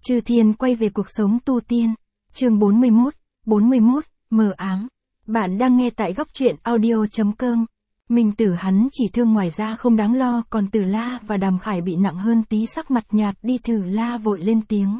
Chư Thiên quay về cuộc sống tu tiên. Chương 41, mờ ám. Bạn đang nghe tại góc truyện audio.com. Minh Tử hắn chỉ thương ngoài ra không đáng lo, còn Tử La và Đàm Khải bị nặng hơn tí, sắc mặt nhạt đi. Tử La vội lên tiếng.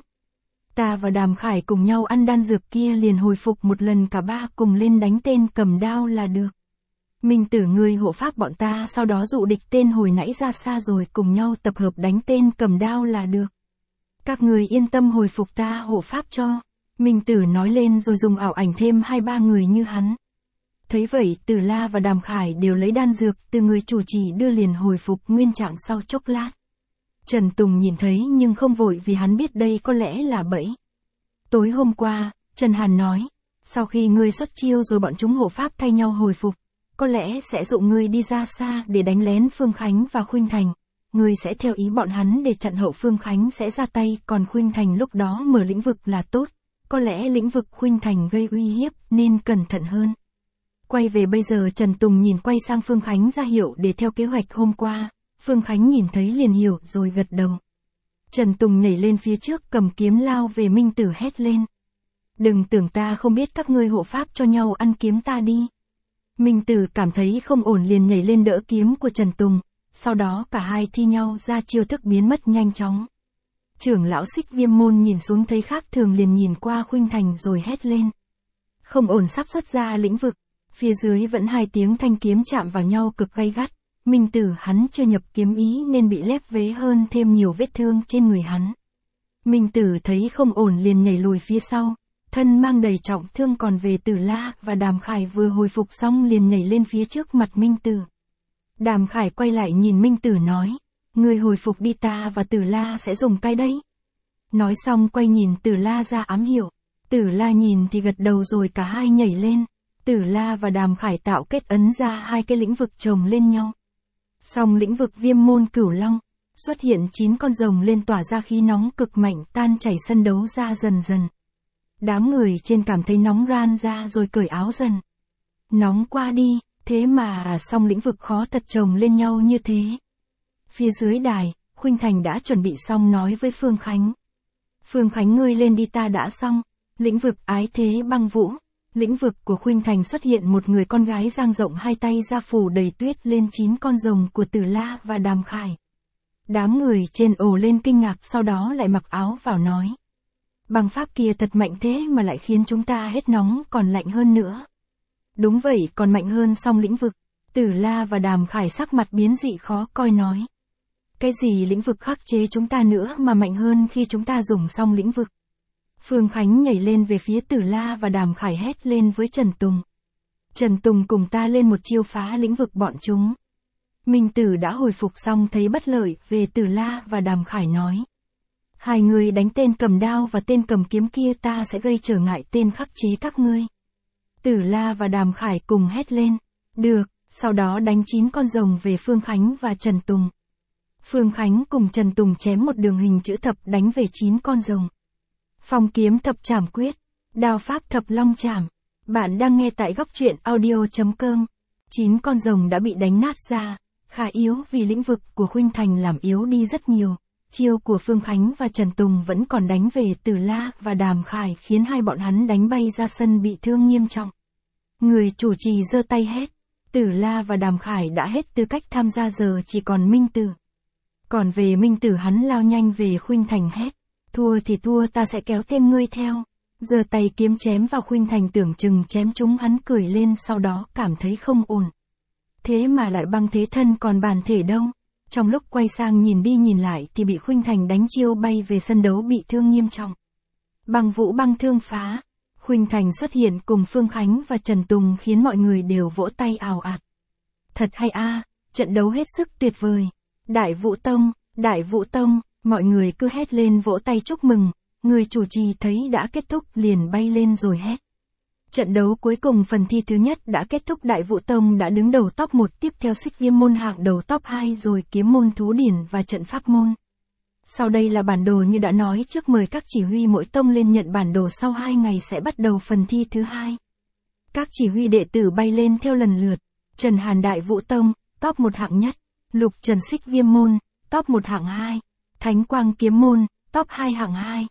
Ta và Đàm Khải cùng nhau ăn đan dược kia liền hồi phục một lần, cả ba cùng lên đánh tên cầm đao là được. Minh Tử ngươi hộ pháp bọn ta, sau đó dụ địch tên hồi nãy ra xa rồi cùng nhau tập hợp đánh tên cầm đao là được. Các người yên tâm hồi phục ta hộ pháp cho. Minh Tử nói lên rồi dùng ảo ảnh thêm 2-3 người như hắn. Thấy vậy Tử La và Đàm Khải đều lấy đan dược từ người chủ trì đưa liền hồi phục nguyên trạng sau chốc lát. Trần Tùng nhìn thấy nhưng không vội vì hắn biết đây có lẽ là bẫy. Tối hôm qua, Trần Hàn nói, sau khi ngươi xuất chiêu rồi bọn chúng hộ pháp thay nhau hồi phục, có lẽ sẽ dụ ngươi đi ra xa để đánh lén Phương Khánh và Khuynh Thành. Ngươi sẽ theo ý bọn hắn để chặn hậu Phương Khánh sẽ ra tay, còn Khuynh Thành lúc đó mở lĩnh vực là tốt. Có lẽ lĩnh vực Khuynh Thành gây uy hiếp nên cẩn thận hơn. Quay về bây giờ Trần Tùng nhìn quay sang Phương Khánh ra hiệu để theo kế hoạch hôm qua. Phương Khánh nhìn thấy liền hiểu rồi gật đầu. Trần Tùng nhảy lên phía trước cầm kiếm lao về Minh Tử hét lên. Đừng tưởng ta không biết các ngươi hộ pháp cho nhau ăn kiếm ta đi. Minh Tử cảm thấy không ổn liền nhảy lên đỡ kiếm của Trần Tùng. Sau đó cả hai thi nhau ra chiêu thức biến mất nhanh chóng. Trưởng lão Xích Viêm môn nhìn xuống thấy khác thường liền nhìn qua Khuynh Thành rồi hét lên. Không ổn, sắp xuất ra lĩnh vực. Phía dưới vẫn hai tiếng thanh kiếm chạm vào nhau cực gay gắt. Minh Tử hắn chưa nhập kiếm ý nên bị lép vế hơn thêm nhiều vết thương trên người hắn. Minh Tử thấy không ổn liền nhảy lùi phía sau. Thân mang đầy trọng thương, còn về Tử La và Đàm Khải vừa hồi phục xong liền nhảy lên phía trước mặt Minh Tử. Đàm Khải quay lại nhìn Minh Tử nói. Ngươi hồi phục đi, ta và Tử La sẽ dùng cái đấy. Nói xong quay nhìn Tử La ra ám hiệu. Tử La nhìn thì gật đầu rồi cả hai nhảy lên. Tử La và Đàm Khải tạo kết ấn ra hai cái lĩnh vực chồng lên nhau. Xong lĩnh vực Viêm môn Cửu Long, xuất hiện 9 con rồng lên tỏa ra khí nóng cực mạnh tan chảy sân đấu ra dần dần. Đám người trên cảm thấy nóng ran ra rồi cởi áo dần. Nóng qua đi, thế mà xong lĩnh vực khó thật chồng lên nhau như thế. Phía dưới đài, Khuynh Thành đã chuẩn bị xong nói với Phương Khánh. Phương Khánh ngươi lên đi, ta đã xong. Lĩnh vực Ái Thế Băng Vũ. Lĩnh vực của Khuynh Thành xuất hiện một người con gái dang rộng hai tay ra phủ đầy tuyết lên 9 con rồng của Tử La và Đàm Khải. Đám người trên ồ lên kinh ngạc, sau đó lại mặc áo vào nói. Băng pháp kia thật mạnh thế mà lại khiến chúng ta hết nóng còn lạnh hơn nữa. Đúng vậy, còn mạnh hơn song lĩnh vực. Tử La và Đàm Khải sắc mặt biến dị khó coi nói. Cái gì lĩnh vực khắc chế chúng ta nữa mà mạnh hơn khi chúng ta dùng xong lĩnh vực. Phương Khánh nhảy lên về phía Tử La và Đàm Khải hét lên với Trần Tùng. Trần Tùng cùng ta lên một chiêu phá lĩnh vực bọn chúng. Minh Tử đã hồi phục xong thấy bất lợi về Tử La và Đàm Khải nói. Hai người đánh tên cầm đao và tên cầm kiếm kia, ta sẽ gây trở ngại tên khắc chế các ngươi. Tử La và Đàm Khải cùng hét lên. Được, sau đó đánh 9 con rồng về Phương Khánh và Trần Tùng. Phương Khánh cùng Trần Tùng chém một đường hình chữ thập đánh về 9 con rồng. Phong kiếm thập trảm quyết, đao pháp thập long trảm. Bạn đang nghe tại góc truyện audio.com. 9 con rồng đã bị đánh nát ra, khá yếu vì lĩnh vực của Khuynh Thành làm yếu đi rất nhiều. Chiêu của Phương Khánh và Trần Tùng vẫn còn đánh về Tử La và Đàm Khải khiến hai bọn hắn đánh bay ra sân bị thương nghiêm trọng. Người chủ trì giơ tay hét. Tử La và Đàm Khải đã hết tư cách tham gia, giờ chỉ còn Minh Tử. Còn về Minh Tử hắn lao nhanh về Khuynh Thành hét. Thua thì thua, ta sẽ kéo thêm ngươi theo. Giơ tay kiếm chém vào Khuynh Thành, tưởng chừng chém chúng hắn cười lên, sau đó cảm thấy không ổn. Thế mà lại băng thế thân còn bản thể đâu. Trong lúc quay sang nhìn đi nhìn lại thì bị Khuynh Thành đánh chiêu bay về sân đấu bị thương nghiêm trọng. Băng vũ băng thương phá. Khuynh Thành xuất hiện cùng Phương Khánh và Trần Tùng khiến mọi người đều vỗ tay ào ạt. Thật hay a, trận đấu hết sức tuyệt vời. Đại Vũ Tông, Đại Vũ Tông, mọi người cứ hét lên vỗ tay chúc mừng. Người chủ trì thấy đã kết thúc liền bay lên rồi hét. Trận đấu cuối cùng phần thi thứ nhất đã kết thúc, Đại Vũ Tông đã đứng đầu top 1, tiếp theo Xích Viêm môn hạng đầu top 2 rồi Kiếm môn, Thú điển và Trận pháp môn. Sau đây là bản đồ như đã nói trước, mời các chỉ huy mỗi tông lên nhận bản đồ, sau 2 ngày sẽ bắt đầu phần thi thứ hai. Các chỉ huy đệ tử bay lên theo lần lượt. Trần Hàn Đại Vũ Tông, top 1 hạng nhất. Lục Trần Xích Viêm môn, top 1 hạng 2. Thánh Quang Kiếm môn, top 2 hạng 2.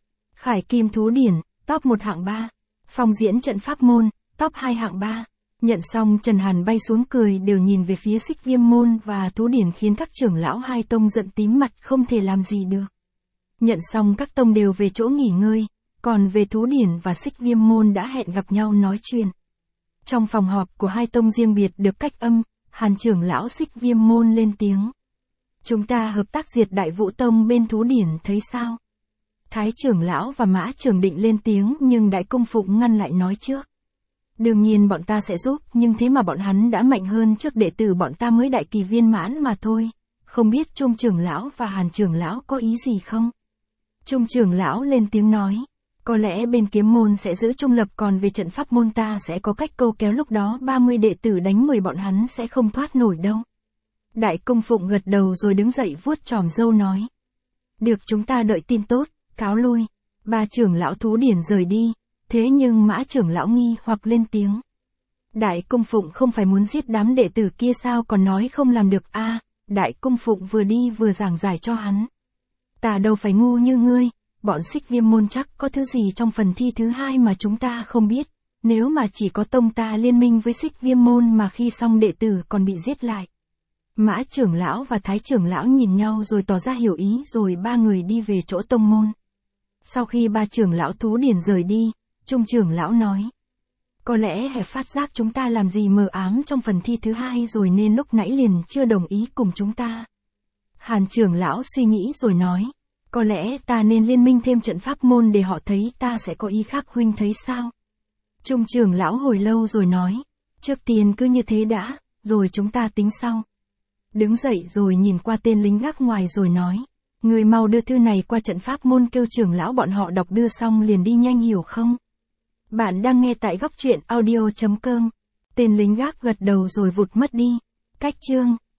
Khải Kim Thú Điển, top 1 hạng 3. Phong Diễn Trận Pháp Môn, top 2 hạng 3. Nhận xong Trần Hàn bay xuống cười đều nhìn về phía Xích Viêm Môn và Thú Điển khiến các trưởng lão hai tông giận tím mặt không thể làm gì được. Nhận xong các tông đều về chỗ nghỉ ngơi, còn về Thú Điển và Xích Viêm Môn đã hẹn gặp nhau nói chuyện. Trong phòng họp của hai tông riêng biệt được cách âm, Hàn trưởng lão Xích Viêm Môn lên tiếng. Chúng ta hợp tác diệt Đại Vũ Tông bên Thú Điển thấy sao? Thái trưởng lão và Mã trưởng định lên tiếng nhưng Đại Cung Phụng ngăn lại nói trước. Đương nhiên bọn ta sẽ giúp, nhưng thế mà bọn hắn đã mạnh hơn trước đệ tử bọn ta mới đại kỳ viên mãn mà thôi. Không biết Trung trưởng lão và Hàn trưởng lão có ý gì không? Trung trưởng lão lên tiếng nói. Có lẽ bên Kiếm Môn sẽ giữ trung lập, còn về trận pháp môn ta sẽ có cách câu kéo, lúc đó 30 đệ tử đánh 10 bọn hắn sẽ không thoát nổi đâu. Đại Cung Phụng gật đầu rồi đứng dậy vuốt chòm râu nói. Được, chúng ta đợi tin tốt, cáo lui. Ba trưởng lão Thú Điển rời đi, thế nhưng Mã trưởng lão nghi hoặc lên tiếng. Đại Cung Phụng không phải muốn giết đám đệ tử kia sao, còn nói không làm được a? Đại Cung Phụng vừa đi vừa giảng giải cho hắn. Ta đâu phải ngu như ngươi, bọn Xích Viêm Môn chắc có thứ gì trong phần thi thứ 2 mà chúng ta không biết. Nếu mà chỉ có tông ta liên minh với Xích Viêm Môn mà khi xong đệ tử còn bị giết lại. Mã trưởng lão và Thái trưởng lão nhìn nhau rồi tỏ ra hiểu ý, rồi ba người đi về chỗ tông môn. Sau khi ba trưởng lão Thú Điển rời đi, Trung trưởng lão nói. Có lẽ hệ phát giác chúng ta làm gì mờ ám trong phần thi thứ 2 rồi nên lúc nãy liền chưa đồng ý cùng chúng ta. Hàn trưởng lão suy nghĩ rồi nói. Có lẽ ta nên liên minh thêm trận pháp môn để họ thấy ta sẽ có ý khác, huynh thấy sao? Trung trưởng lão hồi lâu rồi nói. Trước tiên cứ như thế đã, rồi chúng ta tính sau. Đứng dậy rồi nhìn qua tên lính gác ngoài rồi nói. Người mau đưa thư này qua trận pháp môn kêu trưởng lão bọn họ đọc, đưa xong liền đi nhanh, hiểu không? Bạn đang nghe tại góc truyện audio.com. Tên lính gác gật đầu rồi vụt mất đi. Cách chương